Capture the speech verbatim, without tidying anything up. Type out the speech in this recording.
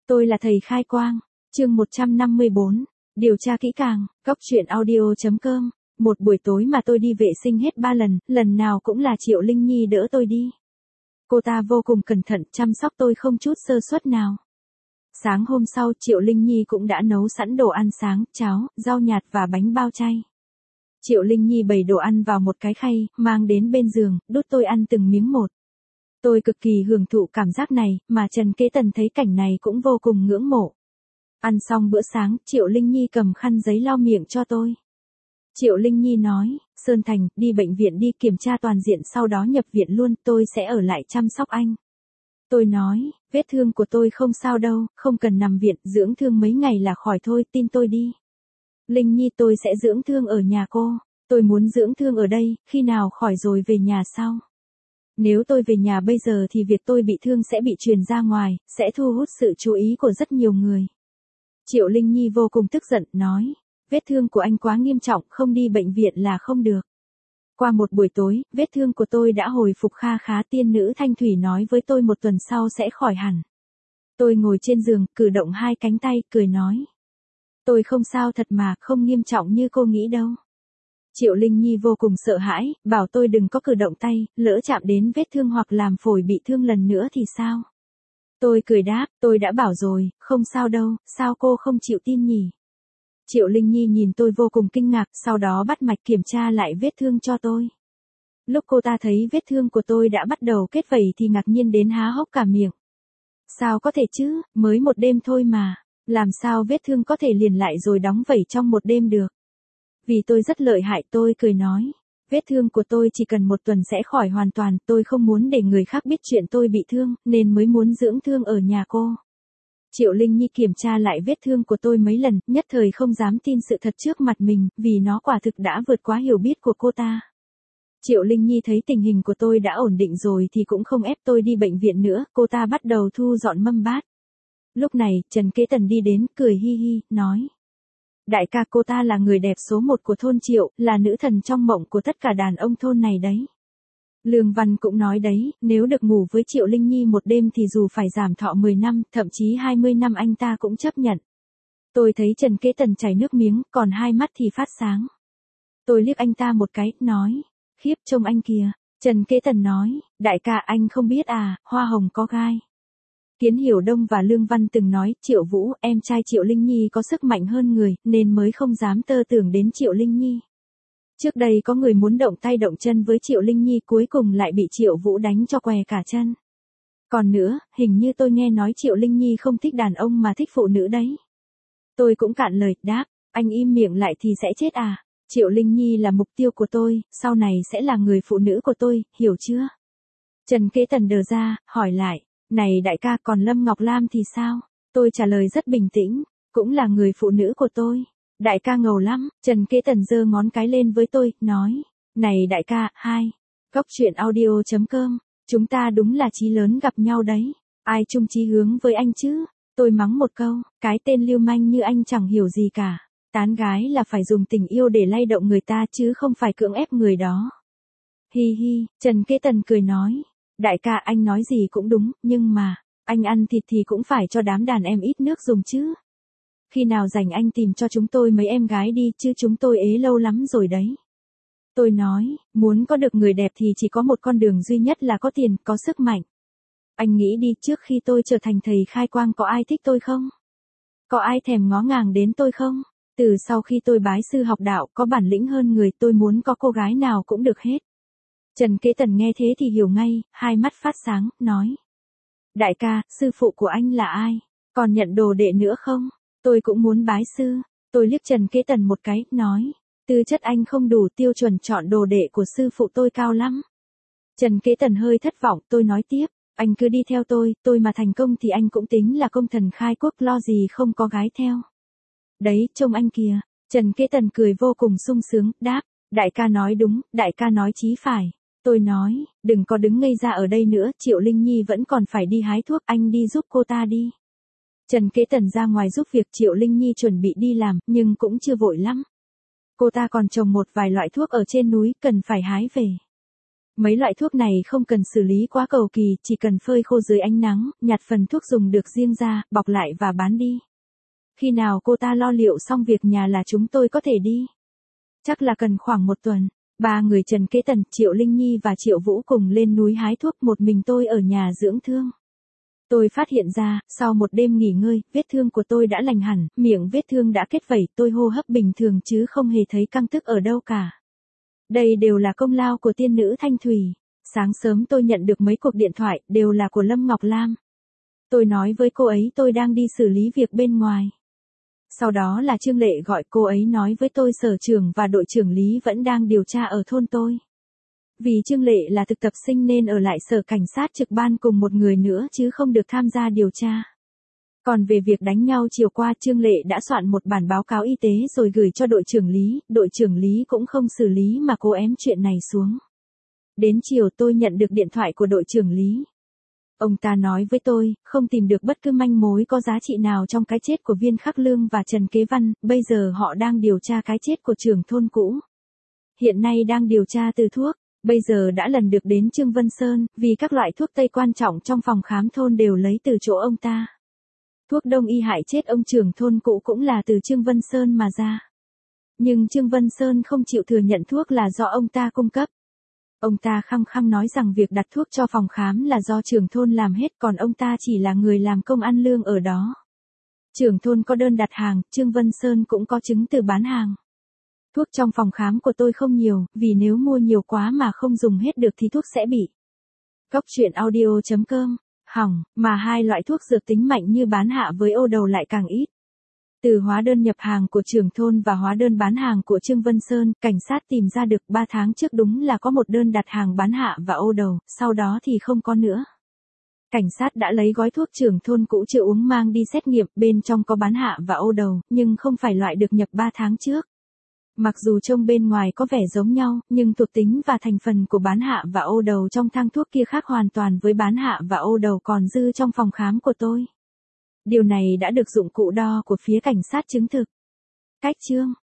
Tôi là thầy khai quang. Chương một trăm năm mươi bốn. Điều tra kỹ càng. Góc truyện audio.com. Một buổi tối mà tôi đi vệ sinh hết ba lần, lần nào cũng là Triệu Linh Nhi đỡ tôi đi. Cô ta vô cùng cẩn thận, chăm sóc tôi không chút sơ suất nào. Sáng hôm sau Triệu Linh Nhi cũng đã nấu sẵn đồ ăn sáng, cháo, rau nhạt và bánh bao chay. Triệu Linh Nhi bày đồ ăn vào một cái khay, mang đến bên giường, đút tôi ăn từng miếng một. Tôi cực kỳ hưởng thụ cảm giác này, mà Trần Kế Tần thấy cảnh này cũng vô cùng ngưỡng mộ. Ăn xong bữa sáng, Triệu Linh Nhi cầm khăn giấy lau miệng cho tôi. Triệu Linh Nhi nói, Sơn Thành, đi bệnh viện đi kiểm tra toàn diện sau đó nhập viện luôn, tôi sẽ ở lại chăm sóc anh. Tôi nói, vết thương của tôi không sao đâu, không cần nằm viện, dưỡng thương mấy ngày là khỏi thôi, tin tôi đi. Linh Nhi tôi sẽ dưỡng thương ở nhà cô, tôi muốn dưỡng thương ở đây, khi nào khỏi rồi về nhà sau. Nếu tôi về nhà bây giờ thì việc tôi bị thương sẽ bị truyền ra ngoài, sẽ thu hút sự chú ý của rất nhiều người. Triệu Linh Nhi vô cùng tức giận, nói, vết thương của anh quá nghiêm trọng, không đi bệnh viện là không được. Qua một buổi tối, vết thương của tôi đã hồi phục kha khá, tiên nữ Thanh Thủy nói với tôi một tuần sau sẽ khỏi hẳn. Tôi ngồi trên giường, cử động hai cánh tay, cười nói. Tôi không sao thật mà, không nghiêm trọng như cô nghĩ đâu. Triệu Linh Nhi vô cùng sợ hãi, bảo tôi đừng có cử động tay, lỡ chạm đến vết thương hoặc làm phổi bị thương lần nữa thì sao? Tôi cười đáp, tôi đã bảo rồi, không sao đâu, sao cô không chịu tin nhỉ? Triệu Linh Nhi nhìn tôi vô cùng kinh ngạc, sau đó bắt mạch kiểm tra lại vết thương cho tôi. Lúc cô ta thấy vết thương của tôi đã bắt đầu kết vảy thì ngạc nhiên đến há hốc cả miệng. Sao có thể chứ, mới một đêm thôi mà, làm sao vết thương có thể liền lại rồi đóng vảy trong một đêm được? Vì tôi rất lợi hại, tôi cười nói, vết thương của tôi chỉ cần một tuần sẽ khỏi hoàn toàn, tôi không muốn để người khác biết chuyện tôi bị thương, nên mới muốn dưỡng thương ở nhà cô. Triệu Linh Nhi kiểm tra lại vết thương của tôi mấy lần, nhất thời không dám tin sự thật trước mặt mình, vì nó quả thực đã vượt quá hiểu biết của cô ta. Triệu Linh Nhi thấy tình hình của tôi đã ổn định rồi thì cũng không ép tôi đi bệnh viện nữa, cô ta bắt đầu thu dọn mâm bát. Lúc này, Trần Kế Tần đi đến, cười hi hi, nói. Đại ca, cô ta là người đẹp số một của thôn Triệu, là nữ thần trong mộng của tất cả đàn ông thôn này đấy. Lương Văn cũng nói đấy, nếu được ngủ với Triệu Linh Nhi một đêm thì dù phải giảm thọ mười năm, thậm chí hai mươi năm anh ta cũng chấp nhận. Tôi thấy Trần Kế Tần chảy nước miếng, còn hai mắt thì phát sáng. Tôi liếc anh ta một cái, nói, khiếp trông anh kìa. Trần Kế Tần nói, đại ca anh không biết à, hoa hồng có gai. Kiến Hiểu Đông và Lương Văn từng nói, Triệu Vũ, em trai Triệu Linh Nhi có sức mạnh hơn người, nên mới không dám tơ tưởng đến Triệu Linh Nhi. Trước đây có người muốn động tay động chân với Triệu Linh Nhi, cuối cùng lại bị Triệu Vũ đánh cho què cả chân. Còn nữa, hình như tôi nghe nói Triệu Linh Nhi không thích đàn ông mà thích phụ nữ đấy. Tôi cũng cạn lời, đáp, anh im miệng lại thì sẽ chết à. Triệu Linh Nhi là mục tiêu của tôi, sau này sẽ là người phụ nữ của tôi, hiểu chưa? Trần Kế Tần đờ ra, hỏi lại, này đại ca, còn Lâm Ngọc Lam thì sao? Tôi trả lời rất bình tĩnh, cũng là người phụ nữ của tôi. Đại ca ngầu lắm, Trần Kế Tần giơ ngón cái lên với tôi, nói, này đại ca, hai, góc truyện audio.com, chúng ta đúng là chí lớn gặp nhau đấy, ai chung chí hướng với anh chứ? Tôi mắng một câu, cái tên lưu manh như anh chẳng hiểu gì cả, tán gái là phải dùng tình yêu để lay động người ta chứ không phải cưỡng ép người đó. Hi hi, Trần Kế Tần cười nói, đại ca anh nói gì cũng đúng, nhưng mà, anh ăn thịt thì cũng phải cho đám đàn em ít nước dùng chứ. Khi nào rảnh anh tìm cho chúng tôi mấy em gái đi chứ chúng tôi ế lâu lắm rồi đấy. Tôi nói, muốn có được người đẹp thì chỉ có một con đường duy nhất là có tiền, có sức mạnh. Anh nghĩ đi, trước khi tôi trở thành thầy khai quang có ai thích tôi không? Có ai thèm ngó ngàng đến tôi không? Từ sau khi tôi bái sư học đạo, có bản lĩnh hơn người, tôi muốn có cô gái nào cũng được hết. Trần Kế Tần nghe thế thì hiểu ngay, hai mắt phát sáng, nói. Đại ca, sư phụ của anh là ai? Còn nhận đồ đệ nữa không? Tôi cũng muốn bái sư. Tôi liếc Trần Kế Tần một cái, nói. Tư chất anh không đủ tiêu chuẩn chọn đồ đệ của sư phụ tôi cao lắm. Trần Kế Tần hơi thất vọng, tôi nói tiếp. Anh cứ đi theo tôi, tôi mà thành công thì anh cũng tính là công thần khai quốc, lo gì không có gái theo. Đấy, trông anh kìa. Trần Kế Tần cười vô cùng sung sướng, đáp. Đại ca nói đúng, đại ca nói chí phải. Tôi nói, đừng có đứng ngây ra ở đây nữa, Triệu Linh Nhi vẫn còn phải đi hái thuốc, anh đi giúp cô ta đi. Trần Kế Tần ra ngoài giúp việc, Triệu Linh Nhi chuẩn bị đi làm, nhưng cũng chưa vội lắm. Cô ta còn trồng một vài loại thuốc ở trên núi, cần phải hái về. Mấy loại thuốc này không cần xử lý quá cầu kỳ, chỉ cần phơi khô dưới ánh nắng, nhặt phần thuốc dùng được riêng ra, bọc lại và bán đi. Khi nào cô ta lo liệu xong việc nhà là chúng tôi có thể đi. Chắc là cần khoảng một tuần. Ba người Trần Kế Tần, Triệu Linh Nhi và Triệu Vũ cùng lên núi hái thuốc, một mình tôi ở nhà dưỡng thương. Tôi phát hiện ra, sau một đêm nghỉ ngơi, vết thương của tôi đã lành hẳn, miệng vết thương đã kết vảy, tôi hô hấp bình thường chứ không hề thấy căng tức ở đâu cả. Đây đều là công lao của tiên nữ Thanh Thủy. Sáng sớm tôi nhận được mấy cuộc điện thoại, đều là của Lâm Ngọc Lam. Tôi nói với cô ấy tôi đang đi xử lý việc bên ngoài. Sau đó là Trương Lệ gọi, cô ấy nói với tôi sở trưởng và đội trưởng Lý vẫn đang điều tra ở thôn tôi. Vì Trương Lệ là thực tập sinh nên ở lại sở cảnh sát trực ban cùng một người nữa chứ không được tham gia điều tra. Còn về việc đánh nhau chiều qua, Trương Lệ đã soạn một bản báo cáo y tế rồi gửi cho đội trưởng Lý, đội trưởng Lý cũng không xử lý mà cố ém chuyện này xuống. Đến chiều tôi nhận được điện thoại của đội trưởng Lý. Ông ta nói với tôi, không tìm được bất cứ manh mối có giá trị nào trong cái chết của Viên Khắc Lương và Trần Kế Văn, bây giờ họ đang điều tra cái chết của trưởng thôn cũ. Hiện nay đang điều tra từ thuốc, bây giờ đã lần được đến Trương Vân Sơn, vì các loại thuốc tây quan trọng trong phòng khám thôn đều lấy từ chỗ ông ta. Thuốc đông y hại chết ông trưởng thôn cũ cũng là từ Trương Vân Sơn mà ra. Nhưng Trương Vân Sơn không chịu thừa nhận thuốc là do ông ta cung cấp. Ông ta khăng khăng nói rằng việc đặt thuốc cho phòng khám là do trưởng thôn làm hết, còn ông ta chỉ là người làm công ăn lương ở đó. Trưởng thôn có đơn đặt hàng, Trương Vân Sơn cũng có chứng từ bán hàng. Thuốc trong phòng khám của tôi không nhiều, vì nếu mua nhiều quá mà không dùng hết được thì thuốc sẽ bị. Cóc truyện audio chấm com, hỏng, mà hai loại thuốc dược tính mạnh như bán hạ với ô đầu lại càng ít. Từ hóa đơn nhập hàng của trưởng thôn và hóa đơn bán hàng của Trương Vân Sơn, cảnh sát tìm ra được ba tháng trước đúng là có một đơn đặt hàng bán hạ và ô đầu, sau đó thì không có nữa. Cảnh sát đã lấy gói thuốc trưởng thôn cũ chưa uống mang đi xét nghiệm, bên trong có bán hạ và ô đầu, nhưng không phải loại được nhập ba tháng trước. Mặc dù trông bên ngoài có vẻ giống nhau, nhưng thuộc tính và thành phần của bán hạ và ô đầu trong thang thuốc kia khác hoàn toàn với bán hạ và ô đầu còn dư trong phòng khám của tôi. Điều này đã được dụng cụ đo của phía cảnh sát chứng thực. Cách chương